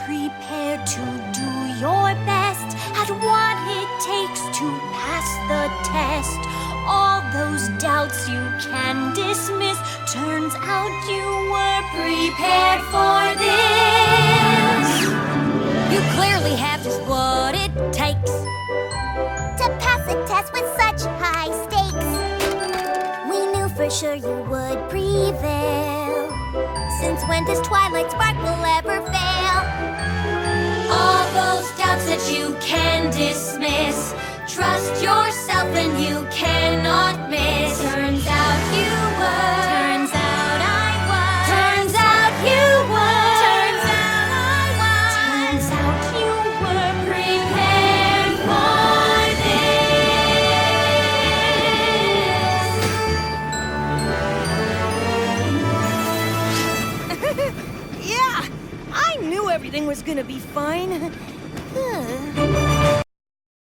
prepared to do your best at what it takes to pass the test. All those doubts you can dismiss. Turns out you were prepared for this. You clearly have just what it takes To pass a test with such high stakes. We knew for sure you would prevail. Since when does Twilight Sparkle ever fail? all those doubts that you can dismiss. Trust yourself and you cannot miss. Turns out you were. Turns out I was. Turns out you were. Turns out I was. Turns out you were prepared for this. Yeah, I knew everything was gonna be fine.